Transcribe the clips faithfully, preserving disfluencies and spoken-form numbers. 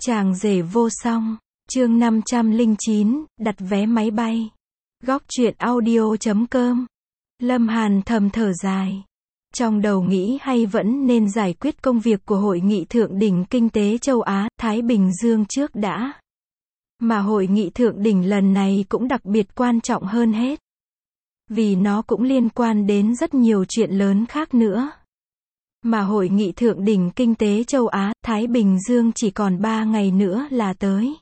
Chàng rể vô song, chương năm trăm lẻ chín, đặt vé máy bay. Góc truyện audio chấm com. Lâm Hàn thầm thở dài. Trong đầu nghĩ hay vẫn nên giải quyết công việc của Hội nghị Thượng đỉnh Kinh tế Châu Á, Thái Bình Dương trước đã. Mà Hội nghị Thượng đỉnh lần này cũng đặc biệt quan trọng hơn hết. Vì nó cũng liên quan đến rất nhiều chuyện lớn khác nữa. Mà Hội nghị Thượng đỉnh Kinh tế Châu Á, Thái Bình Dương chỉ còn ba ngày nữa là tới.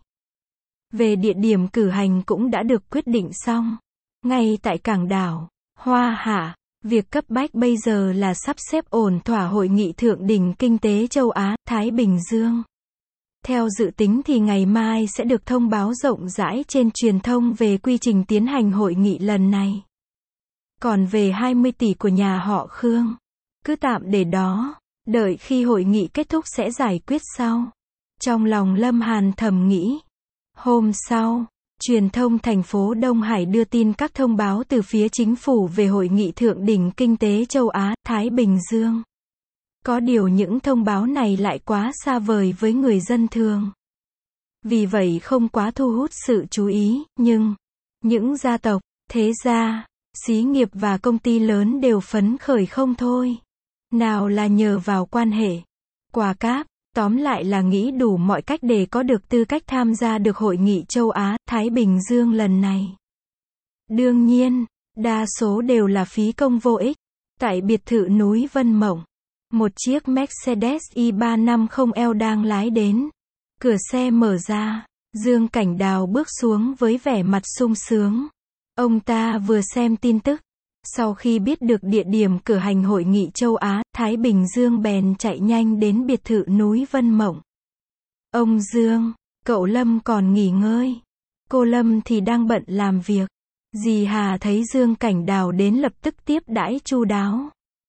Về địa điểm cử hành cũng đã được quyết định xong. Ngay tại cảng đảo Hoa Hạ, việc cấp bách bây giờ là sắp xếp ổn thỏa Hội nghị Thượng đỉnh Kinh tế Châu Á, Thái Bình Dương. Theo dự tính thì ngày mai sẽ được thông báo rộng rãi trên truyền thông về quy trình tiến hành hội nghị lần này. Còn về hai mươi tỷ của nhà họ Khương, cứ tạm để đó, đợi khi hội nghị kết thúc sẽ giải quyết sau. Trong lòng Lâm Hàn thầm nghĩ. Hôm sau, truyền thông thành phố Đông Hải đưa tin các thông báo từ phía chính phủ về Hội nghị Thượng đỉnh Kinh tế Châu Á, Thái Bình Dương. Có điều những thông báo này lại quá xa vời với người dân thường. Vì vậy không quá thu hút sự chú ý, nhưng những gia tộc, thế gia, xí nghiệp và công ty lớn đều phấn khởi không thôi. Nào là nhờ vào quan hệ, quà cáp, tóm lại là nghĩ đủ mọi cách để có được tư cách tham gia được Hội nghị Châu Á, Thái Bình Dương lần này. Đương nhiên, đa số đều là phí công vô ích. Tại biệt thự núi Vân Mộng, một chiếc Mercedes E ba năm không L đang lái đến. Cửa xe mở ra, Dương Cảnh Đào bước xuống với vẻ mặt sung sướng. Ông ta vừa xem tin tức. Sau khi biết được địa điểm cử hành Hội nghị Châu Á, Thái Bình Dương bèn chạy nhanh đến biệt thự núi Vân Mộng. Ông Dương, cậu Lâm còn nghỉ ngơi. Cô Lâm thì đang bận làm việc. Dì Hà thấy Dương Cảnh Đào đến lập tức tiếp đãi chu đáo.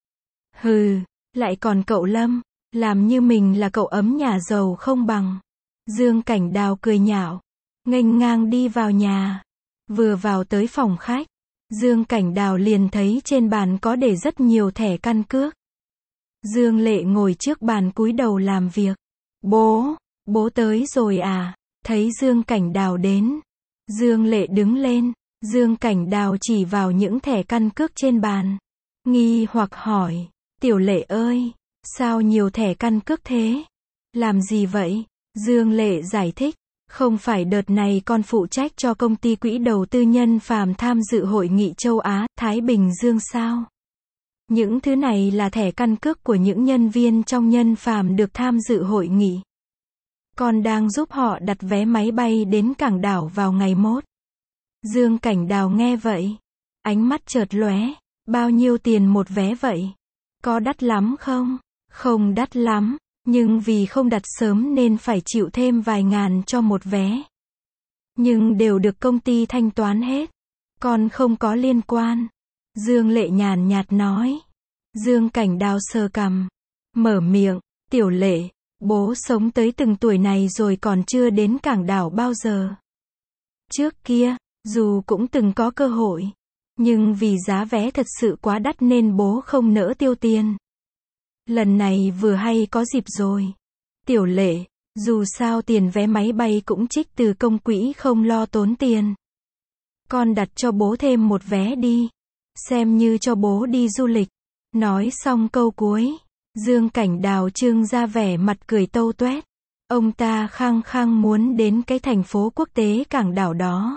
Hừ, lại còn cậu Lâm, làm như mình là cậu ấm nhà giàu không bằng. Dương Cảnh Đào cười nhạo, nghênh ngang đi vào nhà. Vừa vào tới phòng khách, Dương Cảnh Đào liền thấy trên bàn có để rất nhiều thẻ căn cước. Dương Lệ ngồi trước bàn cúi đầu làm việc. Bố, bố tới rồi à? Thấy Dương Cảnh Đào đến, Dương Lệ đứng lên. Dương Cảnh Đào chỉ vào những thẻ căn cước trên bàn, nghi hoặc hỏi, Tiểu Lệ ơi, sao nhiều thẻ căn cước thế? Làm gì vậy? Dương Lệ giải thích, không phải đợt này con phụ trách cho công ty quỹ đầu tư Nhân Phàm tham dự Hội nghị Châu Á, Thái Bình Dương sao? Những thứ này là thẻ căn cước của những nhân viên trong Nhân Phàm được tham dự hội nghị. Con đang giúp họ đặt vé máy bay đến cảng đảo vào ngày mốt. Dương Cảnh Đào nghe vậy, ánh mắt chợt lóe, bao nhiêu tiền một vé vậy? Có đắt lắm không? Không đắt lắm, nhưng vì không đặt sớm nên phải chịu thêm vài ngàn cho một vé. Nhưng đều được công ty thanh toán hết. Con không có liên quan. Dương Lệ nhàn nhạt nói. Dương Cảnh Đào sờ cằm, mở miệng, Tiểu Lệ, bố sống tới từng tuổi này rồi còn chưa đến cảng đảo bao giờ. Trước kia, dù cũng từng có cơ hội, nhưng vì giá vé thật sự quá đắt nên bố không nỡ tiêu tiền. Lần này vừa hay có dịp rồi. Tiểu Lệ, dù sao tiền vé máy bay cũng trích từ công quỹ không lo tốn tiền. Con đặt cho bố thêm một vé đi. Xem như cho bố đi du lịch. Nói xong câu cuối, Dương Cảnh Đào trưng ra vẻ mặt cười tâu tuét. Ông ta khăng khăng muốn đến cái thành phố quốc tế cảng đảo đó.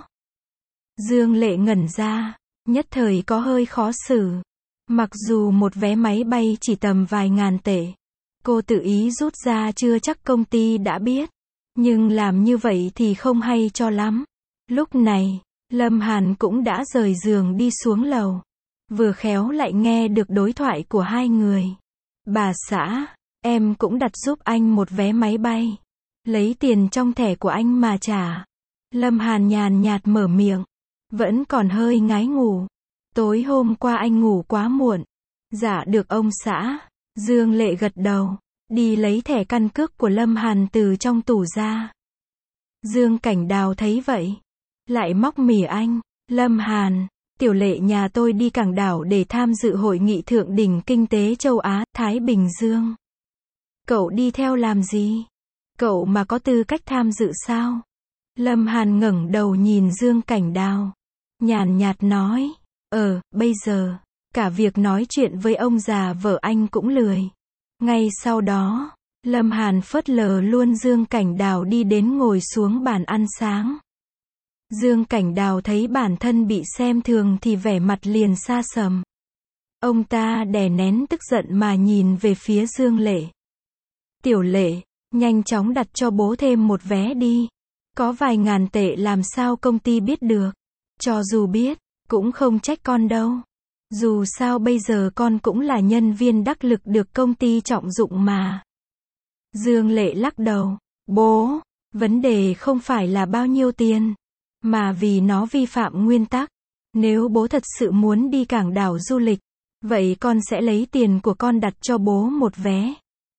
Dương Lệ ngẩn ra, nhất thời có hơi khó xử. Mặc dù một vé máy bay chỉ tầm vài ngàn tệ, cô tự ý rút ra chưa chắc công ty đã biết. Nhưng làm như vậy thì không hay cho lắm. Lúc này, Lâm Hàn cũng đã rời giường đi xuống lầu. Vừa khéo lại nghe được đối thoại của hai người. Bà xã, em cũng đặt giúp anh một vé máy bay. Lấy tiền trong thẻ của anh mà trả. Lâm Hàn nhàn nhạt mở miệng. Vẫn còn hơi ngái ngủ. Tối hôm qua anh ngủ quá muộn. Dạ được ông xã. Dương Lệ gật đầu, đi lấy thẻ căn cước của Lâm Hàn từ trong tủ ra. Dương Cảnh Đào thấy vậy, lại móc mỉa anh. Lâm Hàn, Tiểu Lệ nhà tôi đi cảng đảo để tham dự Hội nghị Thượng đỉnh Kinh tế Châu Á, Thái Bình Dương. Cậu đi theo làm gì? Cậu mà có tư cách tham dự sao? Lâm Hàn ngẩng đầu nhìn Dương Cảnh Đào. Nhàn nhạt nói. Ờ, bây giờ, cả việc nói chuyện với ông già vợ anh cũng lười. Ngay sau đó, Lâm Hàn phớt lờ luôn Dương Cảnh Đào đi đến ngồi xuống bàn ăn sáng. Dương Cảnh Đào thấy bản thân bị xem thường thì vẻ mặt liền xa sầm. Ông ta đè nén tức giận mà nhìn về phía Dương Lệ. Tiểu Lệ, nhanh chóng đặt cho bố thêm một vé đi. Có vài ngàn tệ làm sao công ty biết được. Cho dù biết, cũng không trách con đâu. Dù sao bây giờ con cũng là nhân viên đắc lực được công ty trọng dụng mà. Dương Lệ lắc đầu. Bố, vấn đề không phải là bao nhiêu tiền, mà vì nó vi phạm nguyên tắc. Nếu bố thật sự muốn đi cảng đảo du lịch, vậy con sẽ lấy tiền của con đặt cho bố một vé.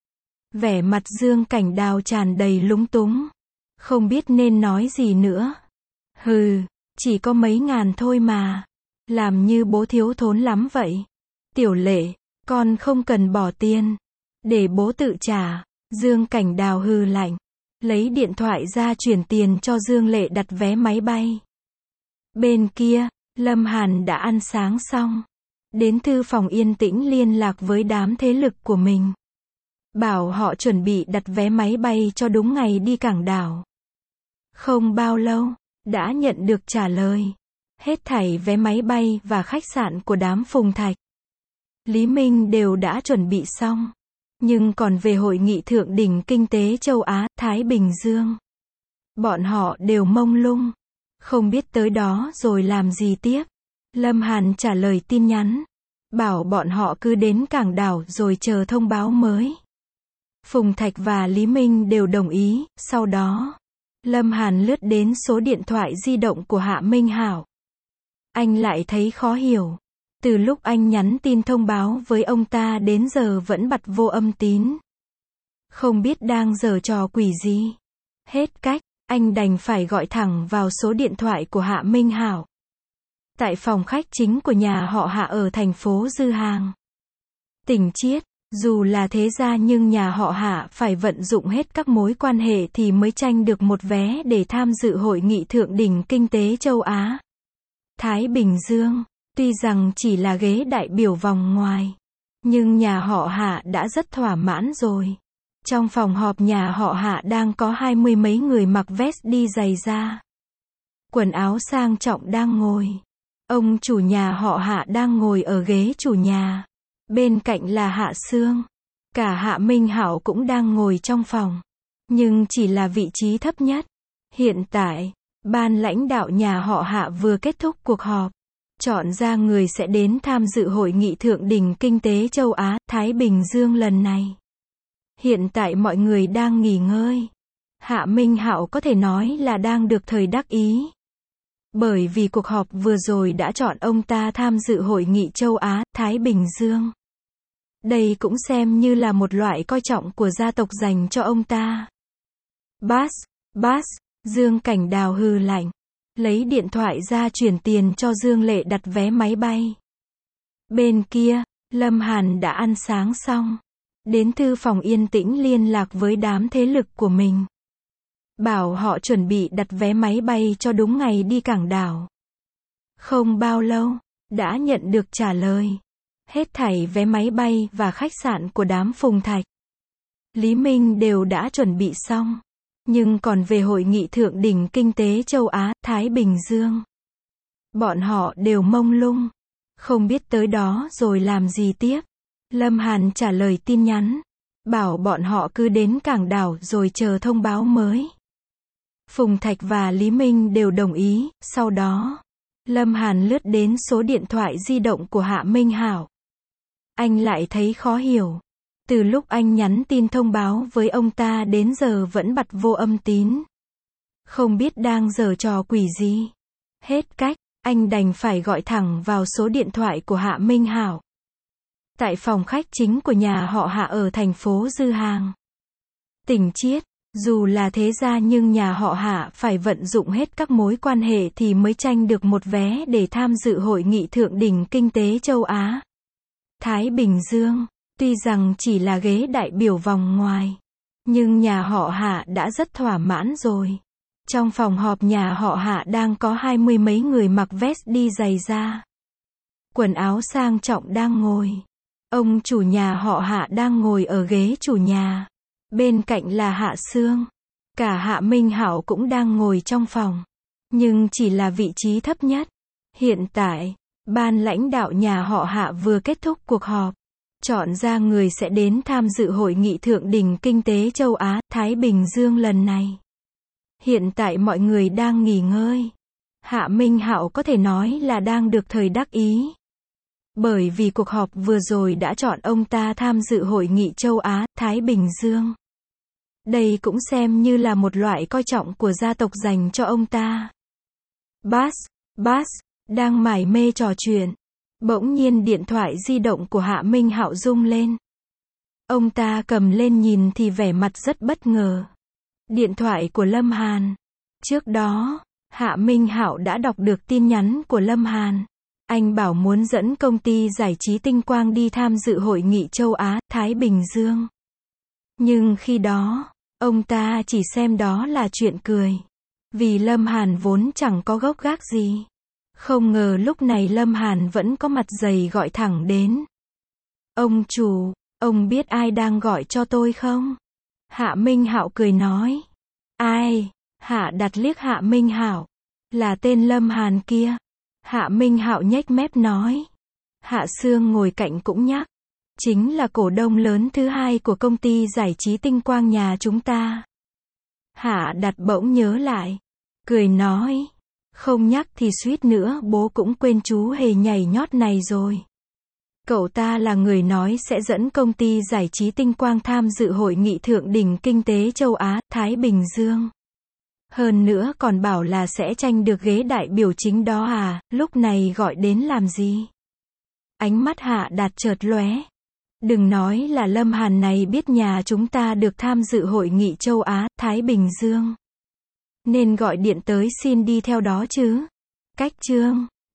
Vẻ mặt Dương Cảnh Đào tràn đầy lúng túng. Không biết nên nói gì nữa. Hừ, chỉ có mấy ngàn thôi mà. Làm như bố thiếu thốn lắm vậy. Tiểu Lệ, con không cần bỏ tiền. Để bố tự trả. Dương Cảnh Đào hừ lạnh. Lấy điện thoại ra chuyển tiền cho Dương Lệ đặt vé máy bay. Bên kia, Lâm Hàn đã ăn sáng xong. Đến thư phòng yên tĩnh liên lạc với đám thế lực của mình. Bảo họ chuẩn bị đặt vé máy bay cho đúng ngày đi cảng đảo. Không bao lâu, đã nhận được trả lời. Hết thảy vé máy bay và khách sạn của đám Phùng Thạch, Lý Minh đều đã chuẩn bị xong. Nhưng còn về hội nghị thượng đỉnh kinh tế châu Á, Thái Bình Dương, bọn họ đều mông lung. Không biết tới đó rồi làm gì tiếp. Lâm Hàn trả lời tin nhắn. Bảo bọn họ cứ đến cảng đảo rồi chờ thông báo mới. Phùng Thạch và Lý Minh đều đồng ý. Sau đó, Lâm Hàn lướt đến số điện thoại di động của Hạ Minh Hảo. Anh lại thấy khó hiểu. Từ lúc anh nhắn tin thông báo với ông ta đến giờ vẫn bật vô âm tín. Không biết đang giở trò quỷ gì. Hết cách, anh đành phải gọi thẳng vào số điện thoại của Hạ Minh Hảo. Tại phòng khách chính của nhà họ Hạ ở thành phố Dư Hàng, tỉnh Chiết. Dù là thế gia nhưng nhà họ Hạ phải vận dụng hết các mối quan hệ thì mới tranh được một vé để tham dự hội nghị thượng đỉnh kinh tế châu Á, Thái Bình Dương. Tuy rằng chỉ là ghế đại biểu vòng ngoài, nhưng nhà họ Hạ đã rất thỏa mãn rồi. Trong phòng họp nhà họ Hạ đang có hai mươi mấy người mặc vest đi giày da, quần áo sang trọng đang ngồi. Ông chủ nhà họ Hạ đang ngồi ở ghế chủ nhà. Bên cạnh là Hạ Sương. Cả Hạ Minh Hảo cũng đang ngồi trong phòng, nhưng chỉ là vị trí thấp nhất. Hiện tại, ban lãnh đạo nhà họ Hạ vừa kết thúc cuộc họp, chọn ra người sẽ đến tham dự hội nghị thượng đỉnh kinh tế châu Á, Thái Bình Dương lần này. Hiện tại mọi người đang nghỉ ngơi. Hạ Minh Hạo có thể nói là đang được thời đắc ý. Bởi vì cuộc họp vừa rồi đã chọn ông ta tham dự hội nghị châu Á, Thái Bình Dương. Đây cũng xem như là một loại coi trọng của gia tộc dành cho ông ta. Bass, Bass, Dương Cảnh Đào hừ lạnh. Lấy điện thoại ra chuyển tiền cho Dương Lệ đặt vé máy bay. Bên kia, Lâm Hàn đã ăn sáng xong. Đến thư phòng yên tĩnh liên lạc với đám thế lực của mình. Bảo họ chuẩn bị đặt vé máy bay cho đúng ngày đi cảng đảo. Không bao lâu, đã nhận được trả lời. Hết thảy vé máy bay và khách sạn của đám Phùng Thạch, Lý Minh đều đã chuẩn bị xong. Nhưng còn về hội nghị thượng đỉnh kinh tế châu Á, Thái Bình Dương, bọn họ đều mông lung. Không biết tới đó rồi làm gì tiếp. Lâm Hàn trả lời tin nhắn. Bảo bọn họ cứ đến cảng đảo rồi chờ thông báo mới. Phùng Thạch và Lý Minh đều đồng ý. Sau đó, Lâm Hàn lướt đến số điện thoại di động của Hạ Minh Hảo. Anh lại thấy khó hiểu. Từ lúc anh nhắn tin thông báo với ông ta đến giờ vẫn bật vô âm tín. Không biết đang giở trò quỷ gì. Hết cách, anh đành phải gọi thẳng vào số điện thoại của Hạ Minh Hảo. Tại phòng khách chính của nhà họ Hạ ở thành phố Dư Hàng, tỉnh Chiết. Dù là thế gia nhưng nhà họ Hạ phải vận dụng hết các mối quan hệ thì mới tranh được một vé để tham dự hội nghị thượng đỉnh kinh tế châu Á, Thái Bình Dương. Tuy rằng chỉ là ghế đại biểu vòng ngoài, Nhưng nhà họ Hạ đã rất thỏa mãn rồi. Trong phòng họp nhà họ Hạ đang có hai mươi mấy người mặc vest đi giày da. Quần áo sang trọng đang ngồi. Ông chủ nhà họ Hạ đang ngồi ở ghế chủ nhà. Bên cạnh là Hạ Sương. Cả Hạ Minh Hạo cũng đang ngồi trong phòng. Nhưng chỉ là vị trí thấp nhất. Hiện tại, ban lãnh đạo nhà họ Hạ vừa kết thúc cuộc họp. Chọn ra người sẽ đến tham dự hội nghị thượng đỉnh kinh tế châu Á, Thái Bình Dương lần này. Hiện tại mọi người đang nghỉ ngơi. Hạ Minh Hạo có thể nói là đang được thời đắc ý. Bởi vì cuộc họp vừa rồi đã chọn ông ta tham dự hội nghị châu Á, Thái Bình Dương. Đây cũng xem như là một loại coi trọng của gia tộc dành cho ông ta. Bass, Bass, đang mải mê trò chuyện. Bỗng nhiên điện thoại di động của Hạ Minh Hạo rung lên. Ông ta cầm lên nhìn thì vẻ mặt rất bất ngờ. Điện thoại của Lâm Hàn. Trước đó, Hạ Minh Hạo đã đọc được tin nhắn của Lâm Hàn. Anh bảo muốn dẫn công ty giải trí Tinh Quang đi tham dự hội nghị châu Á, Thái Bình Dương. Nhưng khi đó, ông ta chỉ xem đó là chuyện cười. Vì Lâm Hàn vốn chẳng có gốc gác gì. Không ngờ lúc này Lâm Hàn vẫn có mặt dày gọi thẳng đến. Ông chủ, ông biết ai đang gọi cho tôi không? Hạ Minh Hạo cười nói. Ai? Hạ Đạt liếc Hạ Minh Hạo. Là tên Lâm Hàn kia. Hạ Minh Hạo nhếch mép nói. Hạ Sương ngồi cạnh cũng nhắc. Chính là cổ đông lớn thứ hai của công ty giải trí Tinh Quang nhà chúng ta. Hạ Đạt bỗng nhớ lại. Cười nói. Không nhắc thì suýt nữa bố cũng quên chú hề nhảy nhót này rồi. Cậu ta là người nói sẽ dẫn công ty giải trí Tinh Quang tham dự hội nghị thượng đỉnh kinh tế châu Á, Thái Bình Dương. Hơn nữa còn bảo là sẽ tranh được ghế đại biểu chính đó à, lúc này gọi đến làm gì? Ánh mắt Hạ Đạt chợt lóe. Đừng nói là Lâm Hàn này biết nhà chúng ta được tham dự hội nghị châu Á, Thái Bình Dương. Nên gọi điện tới xin đi theo đó chứ. Cách chương